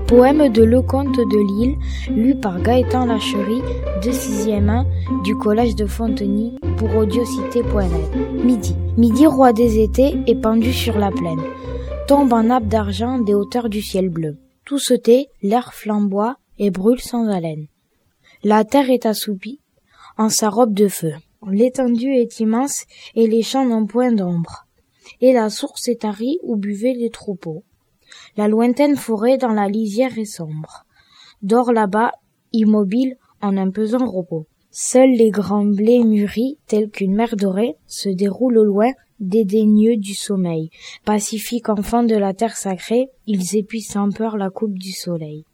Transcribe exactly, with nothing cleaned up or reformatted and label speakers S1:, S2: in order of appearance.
S1: Poème de Lecomte de Lisle, lu par Gaëtan Lacherie, de sixième un, du collège de Fontenay, pour audiocité point net. Midi. Midi, roi des étés, épandu sur la plaine. Tombe en nappe d'argent des hauteurs du ciel bleu. Tout se tait, l'air flamboie et brûle sans haleine. La terre est assoupie en sa robe de feu. L'étendue est immense et les champs n'ont point d'ombre. Et la source est tarie où buvaient les troupeaux. La lointaine forêt dans la lisière est sombre, dort là-bas, immobile, en un pesant repos. Seuls les grands blés mûris, tels qu'une mer dorée, se déroulent au loin, dédaigneux du sommeil. Pacifiques enfants de la terre sacrée, ils épuisent sans peur la coupe du soleil.